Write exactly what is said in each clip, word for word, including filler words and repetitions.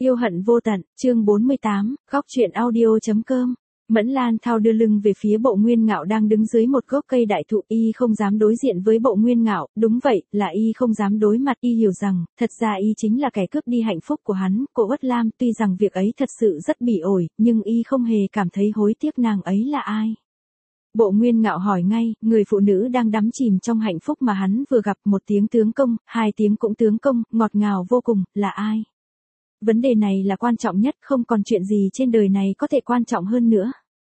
Yêu hận vô tận, chương bốn mươi tám, góc truyện audio.com. Mẫn Lan Thao đưa lưng về phía Bộ Nguyên Ngạo đang đứng dưới một gốc cây đại thụ, y không dám đối diện với Bộ Nguyên Ngạo, đúng vậy, là y không dám đối mặt, y hiểu rằng, thật ra y chính là kẻ cướp đi hạnh phúc của hắn, cô Uất Lam, tuy rằng việc ấy thật sự rất bỉ ổi, nhưng y không hề cảm thấy hối tiếc nàng ấy là ai. Bộ Nguyên Ngạo hỏi ngay, người phụ nữ đang đắm chìm trong hạnh phúc mà hắn vừa gặp, một tiếng tướng công, hai tiếng cũng tướng công, ngọt ngào vô cùng, là ai? Vấn đề này là quan trọng nhất, không còn chuyện gì trên đời này có thể quan trọng hơn nữa.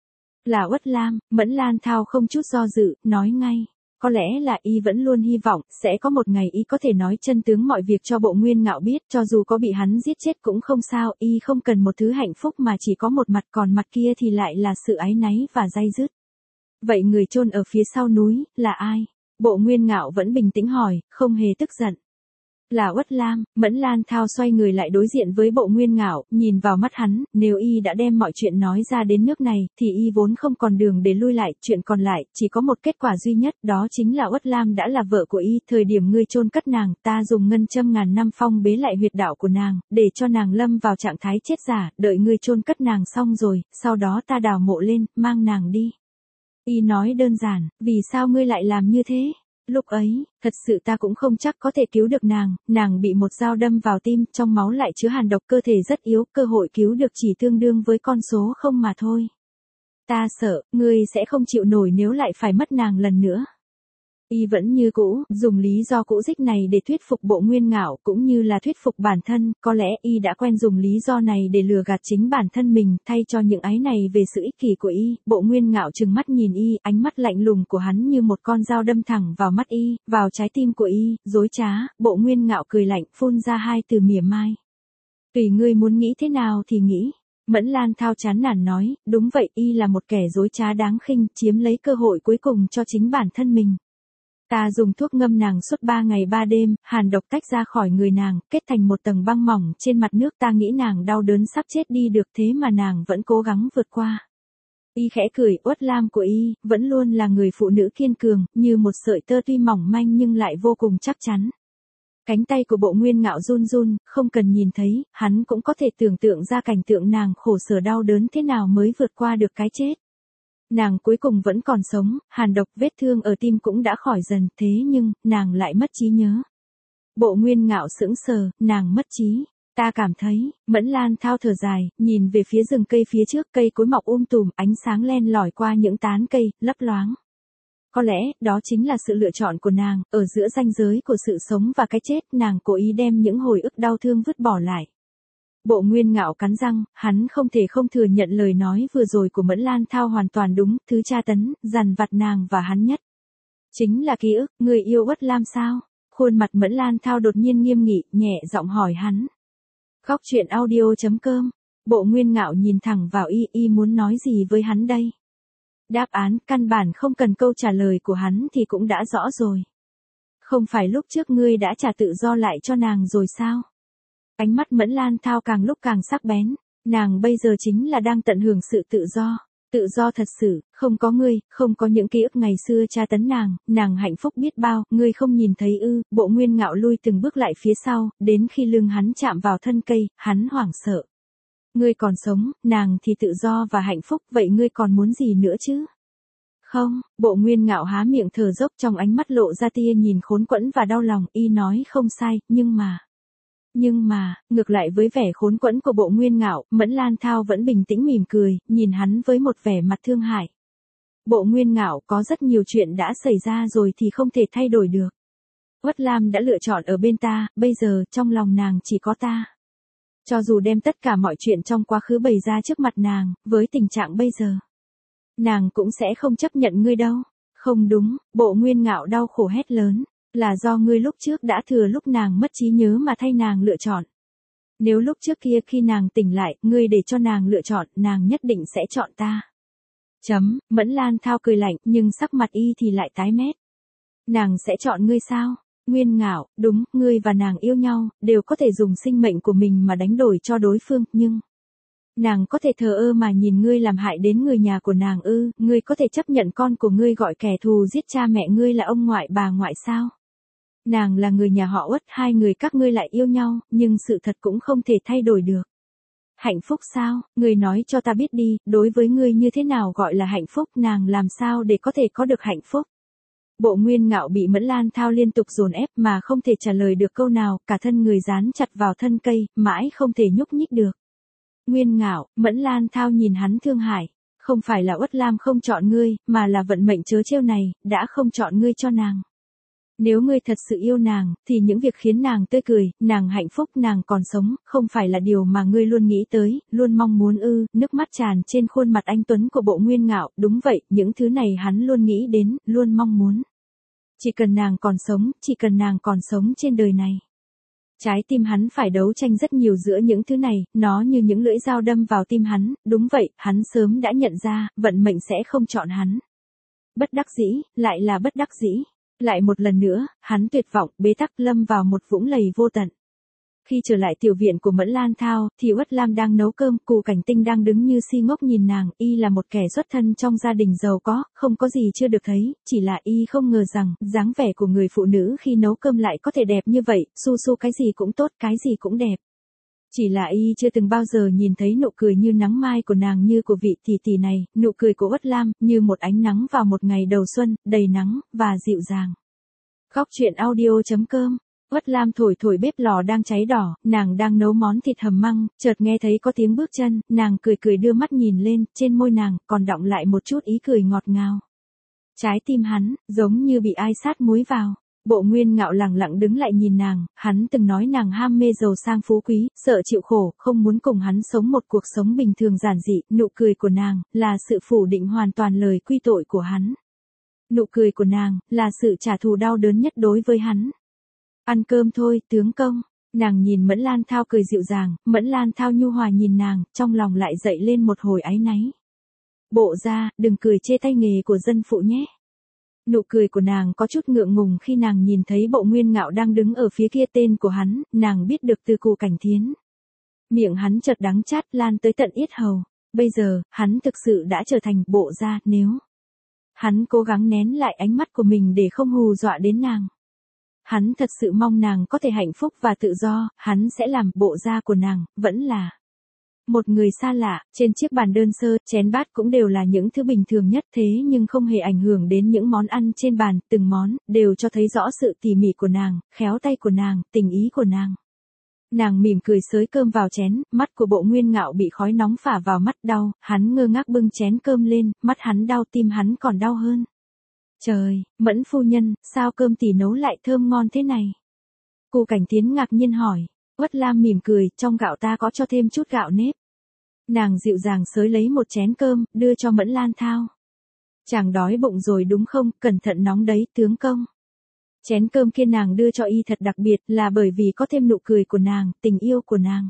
Là Uất Lam. Mẫn Lan Thao không chút do dự, nói ngay. Có lẽ là y vẫn luôn hy vọng, sẽ có một ngày y có thể nói chân tướng mọi việc cho Bộ Nguyên Ngạo biết, cho dù có bị hắn giết chết cũng không sao, y không cần một thứ hạnh phúc mà chỉ có một mặt, còn mặt kia thì lại là sự áy náy và day dứt. Vậy người chôn ở phía sau núi, là ai? Bộ Nguyên Ngạo vẫn bình tĩnh hỏi, không hề tức giận. Là Uất Lam. Mẫn Lan Thao xoay người lại đối diện với Bộ Nguyên Ngạo, nhìn vào mắt hắn, nếu y đã đem mọi chuyện nói ra đến nước này, thì y vốn không còn đường để lui lại, chuyện còn lại, chỉ có một kết quả duy nhất, đó chính là Uất Lam đã là vợ của y, thời điểm ngươi chôn cất nàng, ta dùng ngân châm ngàn năm phong bế lại huyệt đạo của nàng, để cho nàng lâm vào trạng thái chết giả, đợi ngươi chôn cất nàng xong rồi, sau đó ta đào mộ lên, mang nàng đi. Y nói đơn giản, vì sao ngươi lại làm như thế? Lúc ấy, thật sự ta cũng không chắc có thể cứu được nàng, nàng bị một dao đâm vào tim, trong máu lại chứa hàn độc, cơ thể rất yếu, cơ hội cứu được chỉ tương đương với con số không mà thôi. Ta sợ, ngươi sẽ không chịu nổi nếu lại phải mất nàng lần nữa. Y vẫn như cũ, dùng lý do cũ dích này để thuyết phục Bộ Nguyên Ngạo, cũng như là thuyết phục bản thân, có lẽ y đã quen dùng lý do này để lừa gạt chính bản thân mình, thay cho những áy này về sự ích kỷ của y. Bộ Nguyên Ngạo trừng mắt nhìn y, ánh mắt lạnh lùng của hắn như một con dao đâm thẳng vào mắt y, vào trái tim của y, dối trá. Bộ Nguyên Ngạo cười lạnh, phun ra hai từ mỉa mai. Tùy ngươi muốn nghĩ thế nào thì nghĩ. Mẫn Lan Thao chán nản nói, đúng vậy, y là một kẻ dối trá đáng khinh, chiếm lấy cơ hội cuối cùng cho chính bản thân mình. Ta dùng thuốc ngâm nàng suốt ba ngày ba đêm, hàn độc tách ra khỏi người nàng, kết thành một tầng băng mỏng trên mặt nước, ta nghĩ nàng đau đớn sắp chết đi được, thế mà nàng vẫn cố gắng vượt qua. Y khẽ cười, Uất Lam của y, vẫn luôn là người phụ nữ kiên cường, như một sợi tơ tuy mỏng manh nhưng lại vô cùng chắc chắn. Cánh tay của Bộ Nguyên Ngạo run run, không cần nhìn thấy, hắn cũng có thể tưởng tượng ra cảnh tượng nàng khổ sở đau đớn thế nào mới vượt qua được cái chết. Nàng cuối cùng vẫn còn sống, hàn độc vết thương ở tim cũng đã khỏi dần, thế nhưng, nàng lại mất trí nhớ. Bộ Nguyên Ngạo sững sờ, nàng mất trí. Ta cảm thấy, Mẫn Lan Thao thở dài, nhìn về phía rừng cây phía trước, cây cối mọc um tùm, ánh sáng len lỏi qua những tán cây, lấp loáng. Có lẽ, đó chính là sự lựa chọn của nàng, ở giữa ranh giới của sự sống và cái chết, nàng cố ý đem những hồi ức đau thương vứt bỏ lại. Bộ Nguyên Ngạo cắn răng, hắn không thể không thừa nhận lời nói vừa rồi của Mẫn Lan Thao hoàn toàn đúng, thứ tra tấn, dằn vặt nàng và hắn nhất. Chính là ký ức, người yêu Uất Lam sao? Khuôn mặt Mẫn Lan Thao đột nhiên nghiêm nghị, nhẹ giọng hỏi hắn. Góc truyện audio.com. Bộ Nguyên Ngạo nhìn thẳng vào y, y muốn nói gì với hắn đây? Đáp án, căn bản không cần câu trả lời của hắn thì cũng đã rõ rồi. Không phải lúc trước ngươi đã trả tự do lại cho nàng rồi sao? Ánh mắt Mẫn Lan Thao càng lúc càng sắc bén, nàng bây giờ chính là đang tận hưởng sự tự do, tự do thật sự, không có ngươi, không có những ký ức ngày xưa tra tấn nàng, nàng hạnh phúc biết bao, ngươi không nhìn thấy ư? Bộ Nguyên Ngạo lui từng bước lại phía sau, đến khi lưng hắn chạm vào thân cây, hắn hoảng sợ. Ngươi còn sống, nàng thì tự do và hạnh phúc, vậy ngươi còn muốn gì nữa chứ? Không, Bộ Nguyên Ngạo há miệng thở dốc, trong ánh mắt lộ ra tia nhìn khốn quẫn và đau lòng, y nói không sai, nhưng mà... Nhưng mà, ngược lại với vẻ khốn quẫn của Bộ Nguyên Ngạo, Mẫn Lan Thao vẫn bình tĩnh mỉm cười, nhìn hắn với một vẻ mặt thương hại. Bộ Nguyên Ngạo, có rất nhiều chuyện đã xảy ra rồi thì không thể thay đổi được. Uất Lam đã lựa chọn ở bên ta, bây giờ trong lòng nàng chỉ có ta. Cho dù đem tất cả mọi chuyện trong quá khứ bày ra trước mặt nàng, với tình trạng bây giờ, nàng cũng sẽ không chấp nhận ngươi đâu. Không đúng, Bộ Nguyên Ngạo đau khổ hét lớn. Là do ngươi lúc trước đã thừa lúc nàng mất trí nhớ mà thay nàng lựa chọn. Nếu lúc trước kia khi nàng tỉnh lại, ngươi để cho nàng lựa chọn, nàng nhất định sẽ chọn ta. Chấm, Mẫn Lan Thao cười lạnh, nhưng sắc mặt y thì lại tái mét. Nàng sẽ chọn ngươi sao? Nguyên Ngạo, đúng, ngươi và nàng yêu nhau, đều có thể dùng sinh mệnh của mình mà đánh đổi cho đối phương, nhưng... Nàng có thể thờ ơ mà nhìn ngươi làm hại đến người nhà của nàng ư? Ngươi có thể chấp nhận con của ngươi gọi kẻ thù giết cha mẹ ngươi là ông ngoại bà ngoại sao? Nàng là người nhà họ Uất, hai người các ngươi lại yêu nhau, nhưng sự thật cũng không thể thay đổi được. Hạnh phúc sao, người nói cho ta biết đi, đối với ngươi như thế nào gọi là hạnh phúc, nàng làm sao để có thể có được hạnh phúc. Bộ Nguyên Ngạo bị Mẫn Lan Thao liên tục dồn ép mà không thể trả lời được câu nào, cả thân người dán chặt vào thân cây, mãi không thể nhúc nhích được. Nguyên Ngạo, Mẫn Lan Thao nhìn hắn thương hại, không phải là Uất Lam không chọn ngươi, mà là vận mệnh trớ trêu này, đã không chọn ngươi cho nàng. Nếu ngươi thật sự yêu nàng, thì những việc khiến nàng tươi cười, nàng hạnh phúc, nàng còn sống, không phải là điều mà ngươi luôn nghĩ tới, luôn mong muốn ư, nước mắt tràn trên khuôn mặt anh tuấn của Bộ Nguyên Ngạo, đúng vậy, những thứ này hắn luôn nghĩ đến, luôn mong muốn. Chỉ cần nàng còn sống, chỉ cần nàng còn sống trên đời này. Trái tim hắn phải đấu tranh rất nhiều giữa những thứ này, nó như những lưỡi dao đâm vào tim hắn, đúng vậy, hắn sớm đã nhận ra, vận mệnh sẽ không chọn hắn. Bất đắc dĩ, lại là bất đắc dĩ. Lại một lần nữa, hắn tuyệt vọng, bế tắc lâm vào một vũng lầy vô tận. Khi trở lại tiểu viện của Mẫn Lan Thao, thì Uất Lam đang nấu cơm, Cù Cảnh Tinh đang đứng như si ngốc nhìn nàng, y là một kẻ xuất thân trong gia đình giàu có, không có gì chưa được thấy, chỉ là y không ngờ rằng, dáng vẻ của người phụ nữ khi nấu cơm lại có thể đẹp như vậy, su su cái gì cũng tốt, cái gì cũng đẹp. Chỉ là y chưa từng bao giờ nhìn thấy nụ cười như nắng mai của nàng như của vị tỷ tỷ này, nụ cười của Uất Lam, như một ánh nắng vào một ngày đầu xuân, đầy nắng, và dịu dàng. Góc truyện audio chấm com. Uất Lam thổi thổi bếp lò đang cháy đỏ, nàng đang nấu món thịt hầm măng, chợt nghe thấy có tiếng bước chân, nàng cười cười đưa mắt nhìn lên, trên môi nàng, còn đọng lại một chút ý cười ngọt ngào. Trái tim hắn, giống như bị ai sát muối vào. Bộ Nguyên Ngạo lẳng lặng đứng lại nhìn nàng, hắn từng nói nàng ham mê giàu sang phú quý, sợ chịu khổ, không muốn cùng hắn sống một cuộc sống bình thường giản dị, nụ cười của nàng, là sự phủ định hoàn toàn lời quy tội của hắn. Nụ cười của nàng, là sự trả thù đau đớn nhất đối với hắn. Ăn cơm thôi, tướng công. Nàng nhìn Mẫn Lan Thao cười dịu dàng, Mẫn Lan Thao nhu hòa nhìn nàng, trong lòng lại dậy lên một hồi áy náy. Bộ ra, đừng cười chê tay nghề của dân phụ nhé. Nụ cười của nàng có chút ngượng ngùng khi nàng nhìn thấy Bộ Nguyên Ngạo đang đứng ở phía kia, tên của hắn, nàng biết được từ Cù Cảnh Thiến. Miệng hắn chợt đắng chát lan tới tận yết hầu. Bây giờ, hắn thực sự đã trở thành bộ ra, nếu. Hắn cố gắng nén lại ánh mắt của mình để không hù dọa đến nàng. Hắn thật sự mong nàng có thể hạnh phúc và tự do, hắn sẽ làm bộ da của nàng, vẫn là một người xa lạ. Trên chiếc bàn đơn sơ, chén bát cũng đều là những thứ bình thường nhất, thế nhưng không hề ảnh hưởng đến những món ăn trên bàn, từng món, đều cho thấy rõ sự tỉ mỉ của nàng, khéo tay của nàng, tình ý của nàng. Nàng mỉm cười xới cơm vào chén, mắt của Bộ Nguyên Ngạo bị khói nóng phả vào mắt, đau, hắn ngơ ngác bưng chén cơm lên, mắt hắn đau, tim hắn còn đau hơn. Trời, Mẫn phu nhân, sao cơm tỷ nấu lại thơm ngon thế này? Cù Cảnh Tiến ngạc nhiên hỏi. Uất Lam mỉm cười, trong gạo ta có cho thêm chút gạo nếp. Nàng dịu dàng xới lấy một chén cơm, đưa cho Mẫn Lan Thao. Chàng đói bụng rồi đúng không, cẩn thận nóng đấy, tướng công. Chén cơm kia nàng đưa cho y thật đặc biệt, là bởi vì có thêm nụ cười của nàng, tình yêu của nàng.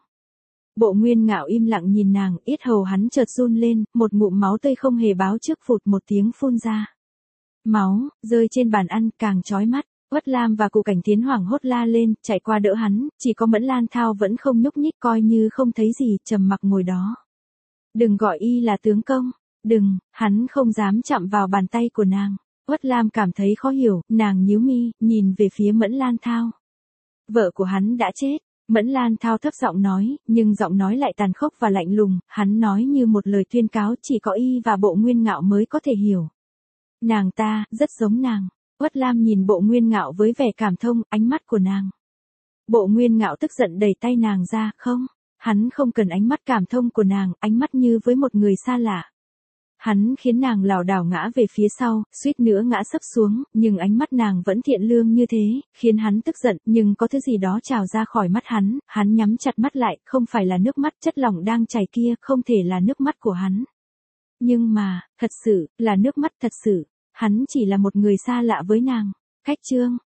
Bộ Nguyên Ngạo im lặng nhìn nàng, yết hầu hắn chợt run lên, một ngụm máu tươi không hề báo trước phụt một tiếng phun ra. Máu, rơi trên bàn ăn, càng chói mắt. Uất Lam và Cù Cảnh Tiến hoảng hốt la lên, chạy qua đỡ hắn, chỉ có Mẫn Lan Thao vẫn không nhúc nhích, coi như không thấy gì, trầm mặc ngồi đó. Đừng gọi y là tướng công, đừng, hắn không dám chạm vào bàn tay của nàng. Uất Lam cảm thấy khó hiểu, nàng nhíu mi, nhìn về phía Mẫn Lan Thao. Vợ của hắn đã chết. Mẫn Lan Thao thấp giọng nói, nhưng giọng nói lại tàn khốc và lạnh lùng, hắn nói như một lời tuyên cáo, chỉ có y và Bộ Nguyên Ngạo mới có thể hiểu. Nàng ta, rất giống nàng. Uất Lam nhìn Bộ Nguyên Ngạo với vẻ cảm thông, ánh mắt của nàng. Bộ Nguyên Ngạo tức giận đẩy tay nàng ra, không, hắn không cần ánh mắt cảm thông của nàng, ánh mắt như với một người xa lạ. Hắn khiến nàng lảo đảo ngã về phía sau, suýt nữa ngã sấp xuống, nhưng ánh mắt nàng vẫn thiện lương như thế, khiến hắn tức giận, nhưng có thứ gì đó trào ra khỏi mắt hắn, hắn nhắm chặt mắt lại, không phải là nước mắt chất lỏng đang chảy kia, không thể là nước mắt của hắn. Nhưng mà, thật sự, là nước mắt thật sự, hắn chỉ là một người xa lạ với nàng. Cách chương